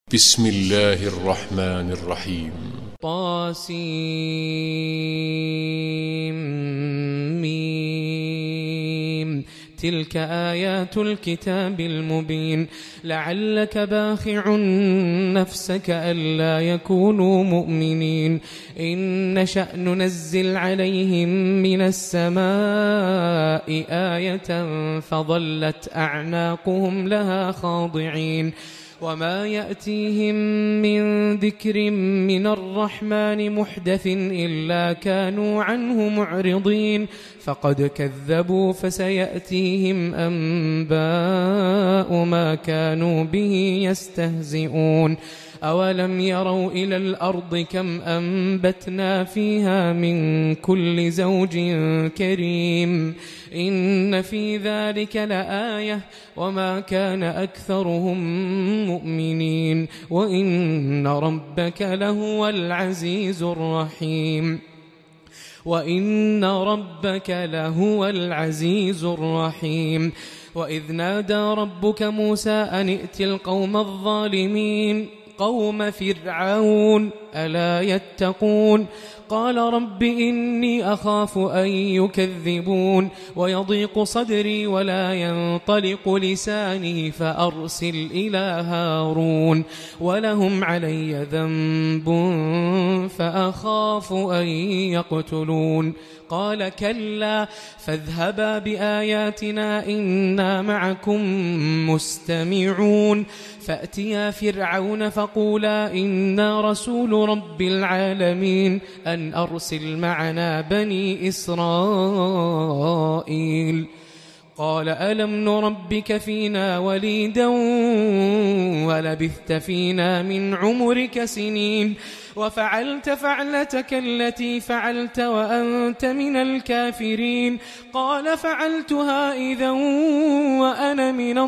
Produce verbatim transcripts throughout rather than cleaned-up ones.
بسم الله الرحمن الرحيم. طاسيم. تلك آيات الكتاب المبين. لعلك باخع نفسك ألا يكونوا مؤمنين. إن نشأ ننزل عليهم من السماء آية فظلت أعناقهم لها خاضعين. وما يأتيهم من ذكر من الرحمن محدث إلا كانوا عنه معرضين. فقد كذبوا فسيأتيهم أنباء ما كانوا به يستهزئون. أولم يروا إلى الأرض كم أنبتنا فيها من كل زوج كريم. إن في ذلك لآية وما كان أكثرهم مؤمنين وإن ربك لهو العزيز الرحيم وإن ربك لهو العزيز الرحيم. وإذ نادى ربك موسى أن ائت القوم الظالمين قوم فرعون ألا يتقون. قال رب إني أخاف أن يكذبون ويضيق صدري ولا ينطلق لساني فأرسل إلى هارون ولهم علي ذنب فأخاف أن يقتلون. قال كلا فاذهبا بآياتنا إنا معكم مستمعون. فأتيا فرعون فقولا إنا رسول رب العالمين أن أرسل معنا بني إسرائيل. قال ألم نربك فينا وليدا ولبثت فينا من عمرك سنين وفعلت فعلتك التي فعلت وأنت من الكافرين. قال فعلتها إذا وأنا من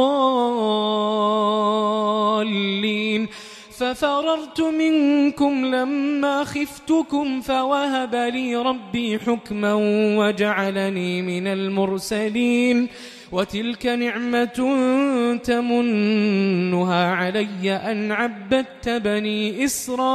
الضالين ففررت منكم لما خفتكم فوهب لي ربي حكما وجعلني من المرسلين. وتلك نعمة تمنها علي أن عبدت بني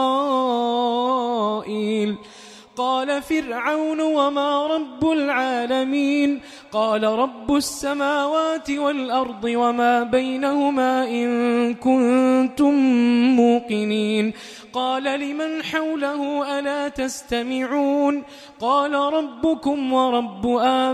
إسرائيل. قال فرعون وما رب العالمين. قال رب السماوات والأرض وما بينهما إن كنتم موقنين. قال لمن حوله ألا تستمعون. قال ربكم ورب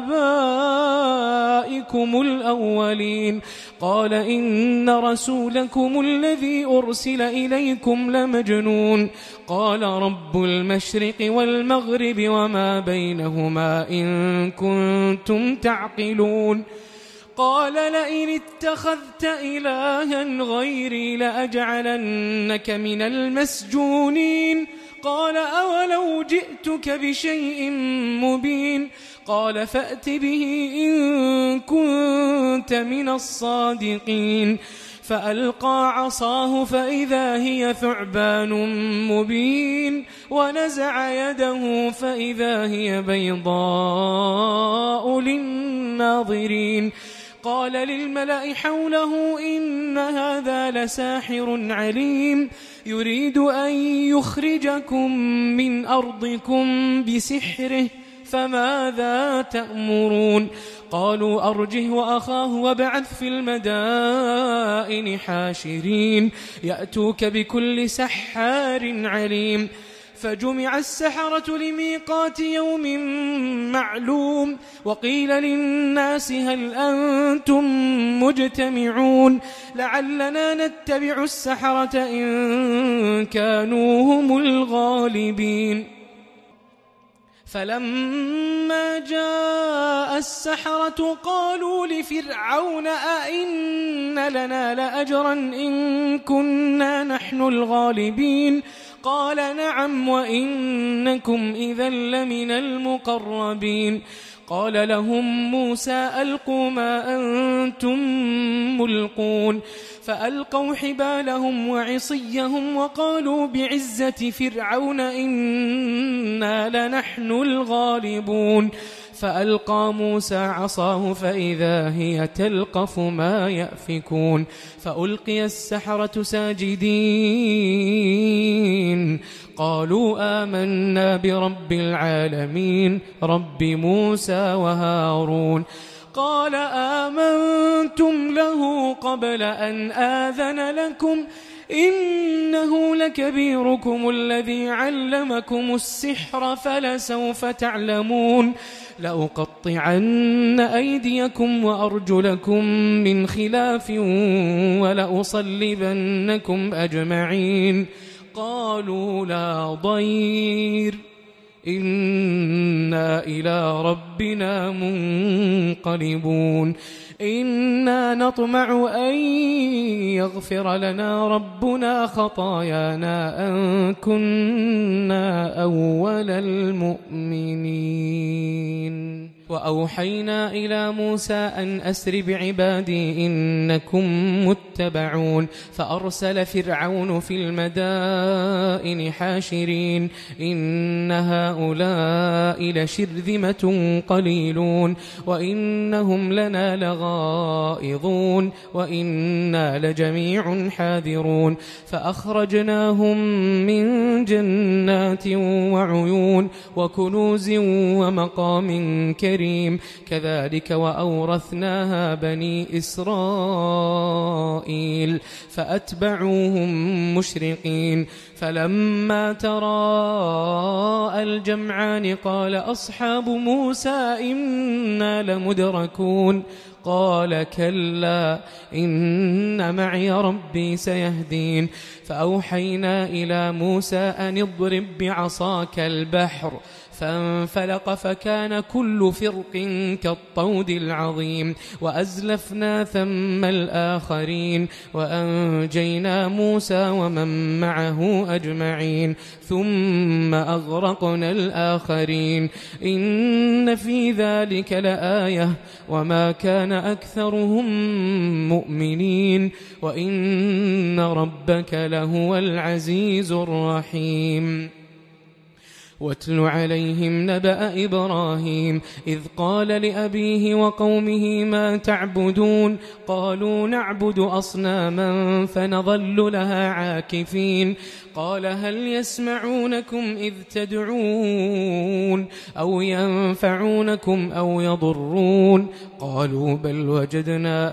آبائكم الأولين. قال إن رسولكم الذي أرسل إليكم لمجنون. قال رب المشرق والمغرب وما بينهما إن كنتم تعقلون. قال لئن اتخذت إلها غيري لأجعلنك من المسجونين. قال أولو جئتك بشيء مبين. قال فأت به إن كنت من الصادقين. فألقى عصاه فإذا هي ثعبان مبين ونزع يده فإذا هي بيضاء للناظرين. قال للملأ حوله إن هذا لساحر عليم يريد أن يخرجكم من أرضكم بسحره فماذا تأمرون. قالوا أرجه وأخاه وابعث في المدائن حاشرين يأتوك بكل سحار عليم. فجمع السحرة لميقات يوم معلوم. وقيل للناس هل أنتم مجتمعون لعلنا نتبع السحرة إن كانوا هم الغالبين. فلما جاء السحرة قالوا لفرعون أئن لنا لأجرا إن كنا نحن الغالبين. قال نعم وإنكم إذا لمن المقربين. قال لهم موسى ألقوا ما أنتم ملقون. فألقوا حبالهم وعصيهم وقالوا بعزة فرعون إنا لنحن الغالبون. فألقى موسى عصاه فإذا هي تلقف ما يأفكون فألقي السحرة ساجدين قالوا آمنا برب العالمين رب موسى وهارون قال آمنتم له قبل أن آذن لكم إنه لكبيركم الذي علمكم السحر فلسوف تعلمون لأقطعن أيديكم وأرجلكم من خلاف ولأصلبنكم أجمعين قالوا لا ضير إنا إلى ربنا منقلبون إنا نطمع أن يغفر لنا ربنا خطايانا أن كنا أول المؤمنين وأوحينا إلى موسى أن أسر بعبادي إنكم متبعون فأرسل فرعون في المدائن حاشرين إن هؤلاء لشرذمة قليلون وإنهم لنا لغائظون وإنا لجميع حاذرون فأخرجناهم من جنات وعيون وكنوز ومقام كريم كذلك وأورثناها بني إسرائيل فأتبعوهم مشرقين فلما تراءى الجمعان قال أصحاب موسى إنا لمدركون قال كلا إن معي ربي سيهدين فأوحينا إلى موسى أن اضرب بعصاك البحر فانفلق فكان كل فرق كالطود العظيم وأزلفنا ثم الآخرين وأنجينا موسى ومن معه أجمعين ثم أغرقنا الآخرين إن في ذلك لآية وما كان أكثرهم مؤمنين وإن ربك لهو العزيز الرحيم واتل عليهم نبأ إبراهيم إذ قال لأبيه وقومه ما تعبدون قالوا نعبد أصناما فنظل لها عاكفين قال هل يسمعونكم إذ تدعون أو ينفعونكم أو يضرون قالوا بل وجدنا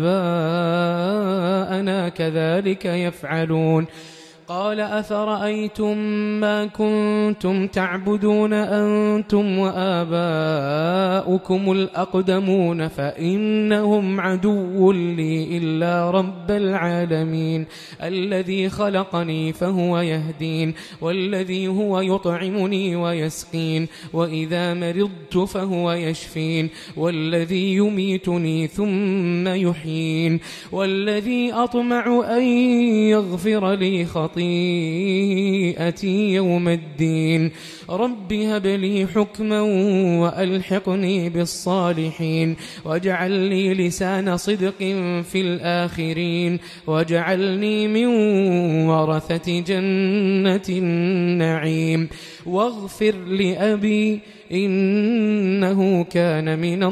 آباءنا كذلك يفعلون قال أفرأيتم ما كنتم تعبدون أنتم وآباؤكم الأقدمون فإنهم عدو لي إلا رب العالمين الذي خلقني فهو يهدين والذي هو يطعمني ويسقين وإذا مرضت فهو يشفين والذي يميتني ثم يحيين والذي أطمع أن يغفر لي خطيئتي يوم الدين رب هب لي حكما وألحقني بالصالحين واجعل لي لسان صدق في الآخرين واجعلني من ورثة جنة النعيم واغفر لأبي إنه كان من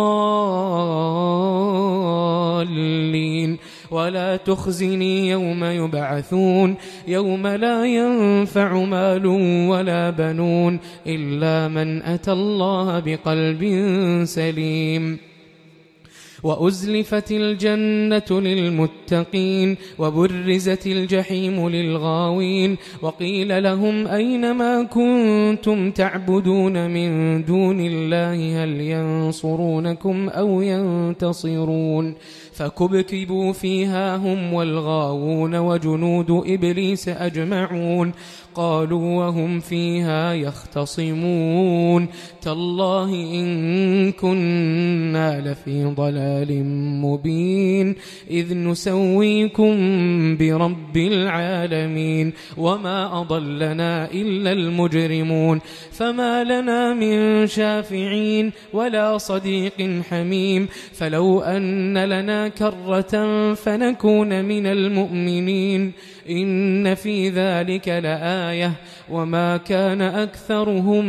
الضالين ولا تخزني يوم يبعثون يوم لا ينفع مال ولا بنون إلا من أتى الله بقلب سليم وأزلفت الجنة للمتقين وبرزت الجحيم للغاوين وقيل لهم أين ما كنتم تعبدون من دون الله هل ينصرونكم أو ينتصرون فكبكبوا فيها هم والغاوون وجنود إبليس أجمعون قالوا وهم فيها يختصمون تالله إن كنا لفي ضلال مبين إذ نسويكم برب العالمين وما أضلنا إلا المجرمون فما لنا من شافعين ولا صديق حميم فلو أن لنا علينا كرة فنكون من المؤمنين إن في ذلك لآية وما كان أكثرهم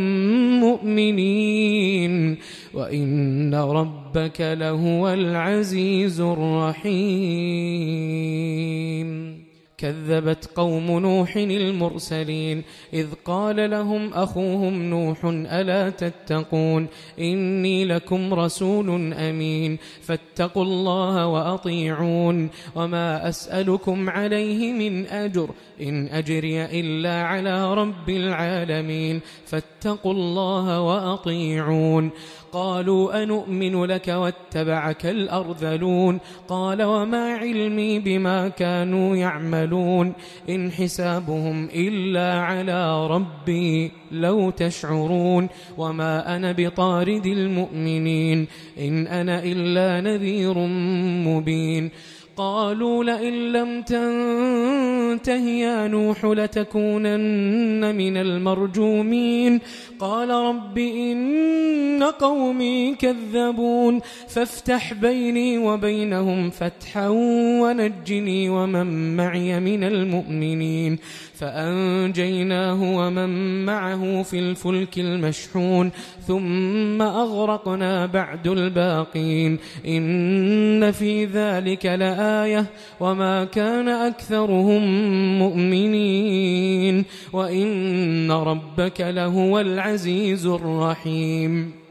مؤمنين وإن ربك لهو العزيز الرحيم. كذبت قوم نوح المرسلين إذ قال لهم أخوهم نوح ألا تتقون إني لكم رسول أمين فاتقوا الله وأطيعون وما أسألكم عليه من أجر إن أجري إلا على رب العالمين فاتقوا الله وأطيعون. قالوا أنؤمن لك واتبعك الأرذلون قال وما علمي بما كانوا يعملون إن حسابهم إلا على ربي لو تشعرون وما أنا بطارد المؤمنين إن أنا إلا نذير مبين. قالوا لئن لم تنته يا نوح لتكونن من المرجومين قال رب إن قومي كذبون فافتح بيني وبينهم فتحا ونجني ومن معي من المؤمنين فأنجيناه ومن معه في الفلك المشحون ثم أغرقنا بعد الباقين إن في ذلك لآية وما كان أكثرهم مؤمنين وإن ربك لهو العزيز الرحيم.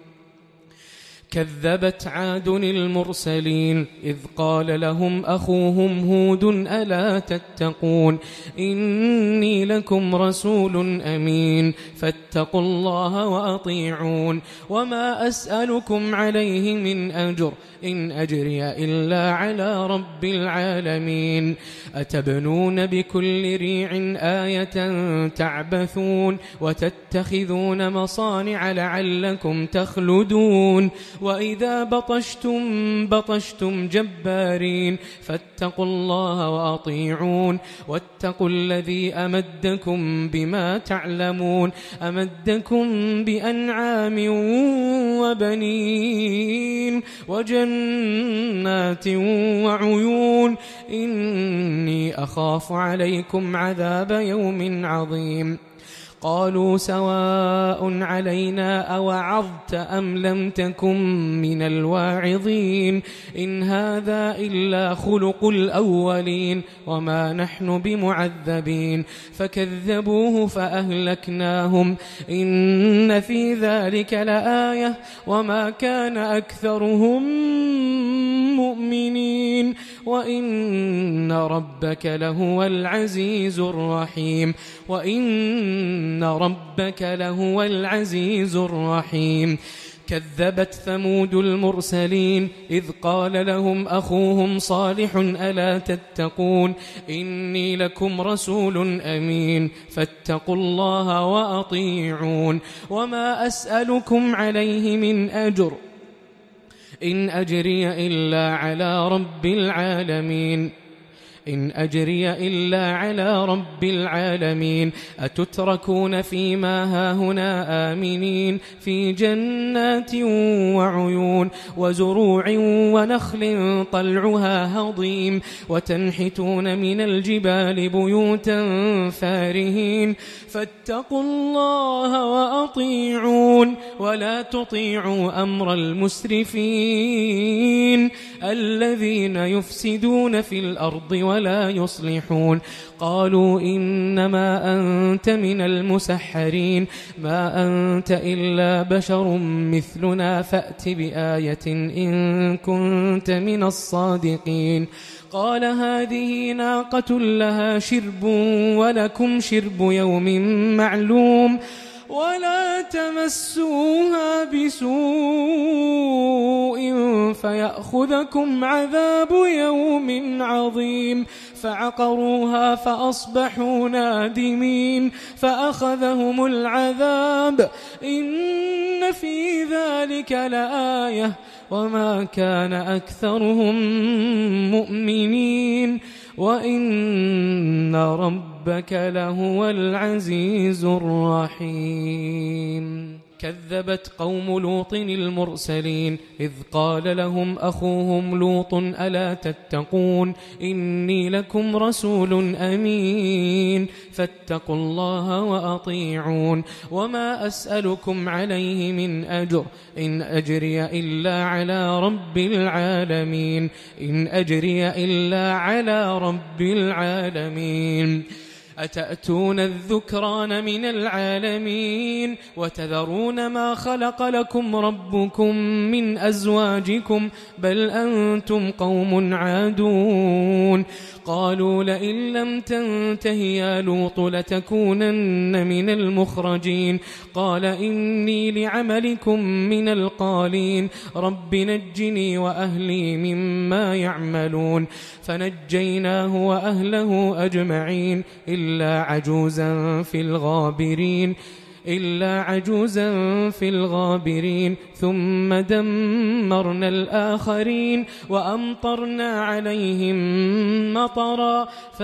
كذبت عاد المرسلين إذ قال لهم أخوهم هود ألا تتقون إني لكم رسول أمين فاتقوا الله وأطيعون وما أسألكم عليه من أجر إن أجري إلا على رب العالمين. أتبنون بكل ريع آية تعبثون وتتخذون مصانع لعلكم تخلدون وإذا بطشتم بطشتم جبارين فاتقوا الله وأطيعون واتقوا الذي أمدكم بما تعلمون أمدكم بأنعام وبنين وجنات وعيون إني أخاف عليكم عذاب يوم عظيم. قالوا سواء علينا أوعظت أم لم تكن من الواعظين إن هذا إلا خلق الأولين وما نحن بمعذبين فكذبوه فأهلكناهم إن في ذلك لآية وما كان أكثرهم مؤمنين وإن ربك لهو العزيز الرحيم وإن ربك لهو العزيز الرحيم. كذبت ثمود المرسلين إذ قال لهم أخوهم صالح ألا تتقون إني لكم رسول أمين فاتقوا الله وأطيعون وما أسألكم عليه من أجر إن أجري إلا على رب العالمين إن أجري إلا على رب العالمين. أتتركون فيما هاهنا آمنين في جنات وعيون وزروع ونخل طلعها هضيم وتنحتون من الجبال بيوتا فارهين فاتقوا الله وأطيعون ولا تطيعوا أمر المسرفين الذين يفسدون في الأرض ولا يصلحون. قالوا إنما أنت من المسحرين ما أنت إلا بشر مثلنا فأت بآية إن كنت من الصادقين. قال هذه ناقة لها شرب ولكم شرب يوم معلوم ولا تمسوها بسوء فيأخذكم عذاب يوم عظيم. فعقروها فأصبحوا نادمين فأخذهم العذاب إن في ذلك لآية وما كان أكثرهم مؤمنين وإن ربك لهو العزيز الرحيم. كذبت قوم لوط المرسلين إذ قال لهم أخوهم لوط ألا تتقون إني لكم رسول أمين فاتقوا الله وأطيعون وما أسألكم عليه من أجر إن أجري إلا على رب العالمين إن أجري إلا على رب العالمين أتأتون الذكران من العالمين وتذرون ما خلق لكم ربكم من أزواجكم بل أنتم قوم عادون قالوا لئن لم تنته يا لوط لتكونن من المخرجين قال إني لعملكم من القالين رب نجني وأهلي مما يعملون فنجيناه وأهله أجمعين إلا عجوزا في الغابرين إلا عجوزا في الغابرين ثم دمرنا الآخرين وأمطرنا عليهم مطرا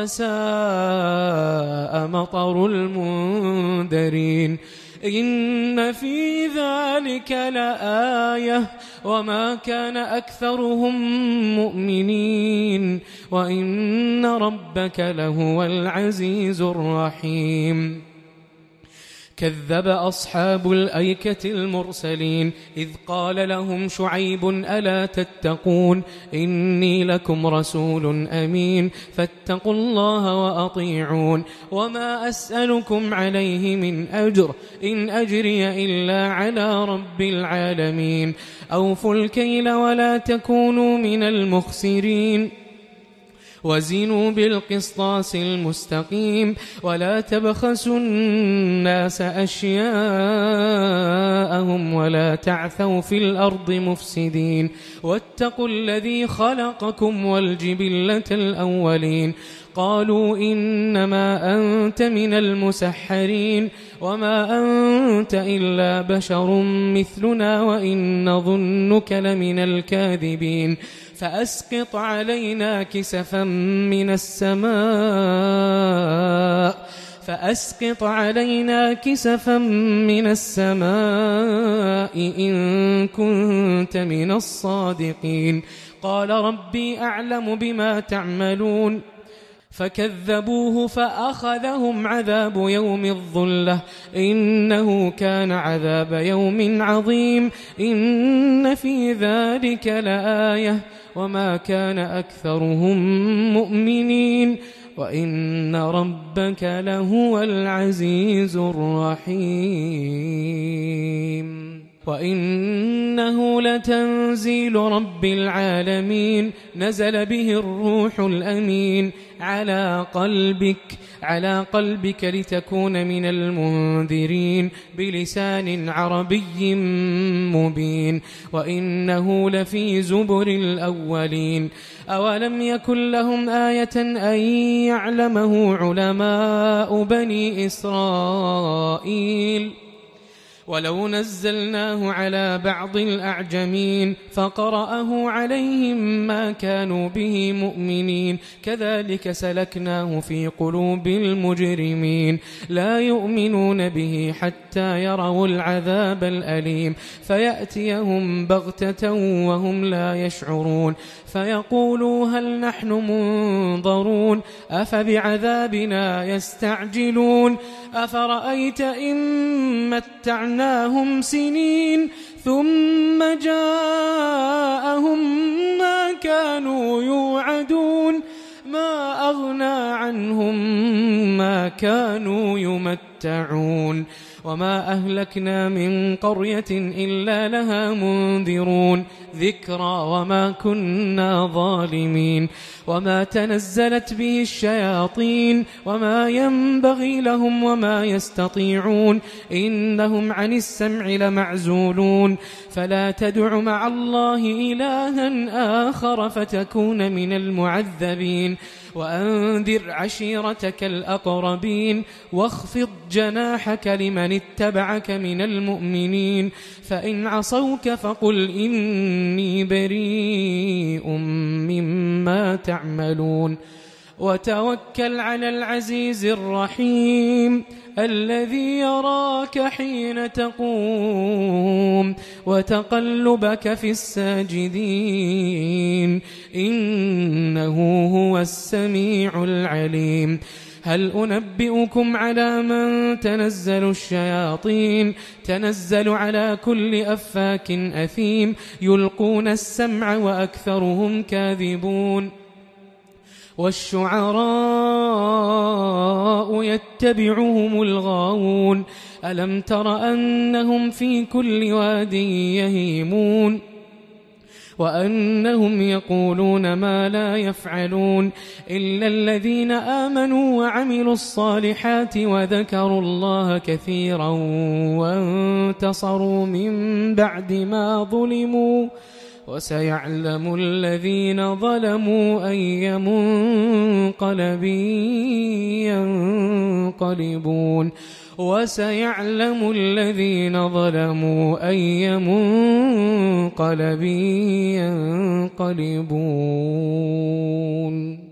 فساء مطر المنذرين إن في ذلك لآية وما كان أكثرهم مؤمنين وإن ربك لهو العزيز الرحيم كذب أصحاب الأيكة المرسلين إذ قال لهم شعيب ألا تتقون إني لكم رسول أمين فاتقوا الله وأطيعون وما أسألكم عليه من أجر إن أجري إلا على رب العالمين أوفوا الكيل ولا تكونوا من المخسرين وزنوا بالقسطاس المستقيم ولا تبخسوا الناس أشياءهم ولا تعثوا في الأرض مفسدين واتقوا الذي خلقكم والجبلة الأولين قالوا إنما أنت من المسحرين وما أنت إلا بشر مثلنا وإن نظنك لمن الكاذبين فأسقط علينا كسفا من السماء فأسقط علينا كسفا من السماء إن كنت من الصادقين قال ربي أعلم بما تعملون فكذبوه فأخذهم عذاب يوم الظلة إنه كان عذاب يوم عظيم إن في ذلك لآية وما كان أكثرهم مؤمنين وإن ربك لهو العزيز الرحيم وإنه لتنزيل رب العالمين نزل به الروح الأمين على قلبك على قلبك لتكون من المنذرين بلسان عربي مبين وإنه لفي زبر الأولين أولم يكن لهم آية أن يعلمه علماء بني إسرائيل ولو نزلناه على بعض الأعجمين فقرأه عليهم ما كانوا به مؤمنين كذلك سلكناه في قلوب المجرمين لا يؤمنون به حتى يروا العذاب الأليم فيأتيهم بغتة وهم لا يشعرون فيقولوا هل نحن منظرون أفبعذابنا يستعجلون أفرأيت إن متعناهم سنين ثم جاءهم ما كانوا يوعدون ما أغنى عنهم ما كانوا يمتعون وما أهلكنا من قرية إلا لها منذرون ذكرى وما كنا ظالمين وما تنزلت به الشياطين وما ينبغي لهم وما يستطيعون إنهم عن السمع لمعزولون فلا تدع مع الله إلها آخر فتكون من المعذبين وأنذر عشيرتك الأقربين واخفض جناحك لمن اتبعك من المؤمنين فإن عصوك فقل إني بريء مما تعملون وتوكل على العزيز الرحيم الذي يراك حين تقوم وتقلبك في الساجدين إنه هو السميع العليم. هل أنبئكم على من تنزل الشياطين تنزل على كل أفاك أثيم يلقون السمع وأكثرهم كاذبون والشعراء يتبعهم الغاوون ألم تر أنهم في كل واد يهيمون وأنهم يقولون ما لا يفعلون إلا الذين آمنوا وعملوا الصالحات وذكروا الله كثيرا وانتصروا من بعد ما ظلموا وسيعلم الذين ظلموا أي منقلب ينقلبون وسيعلم الذين ظلموا أي منقلب ينقلبون.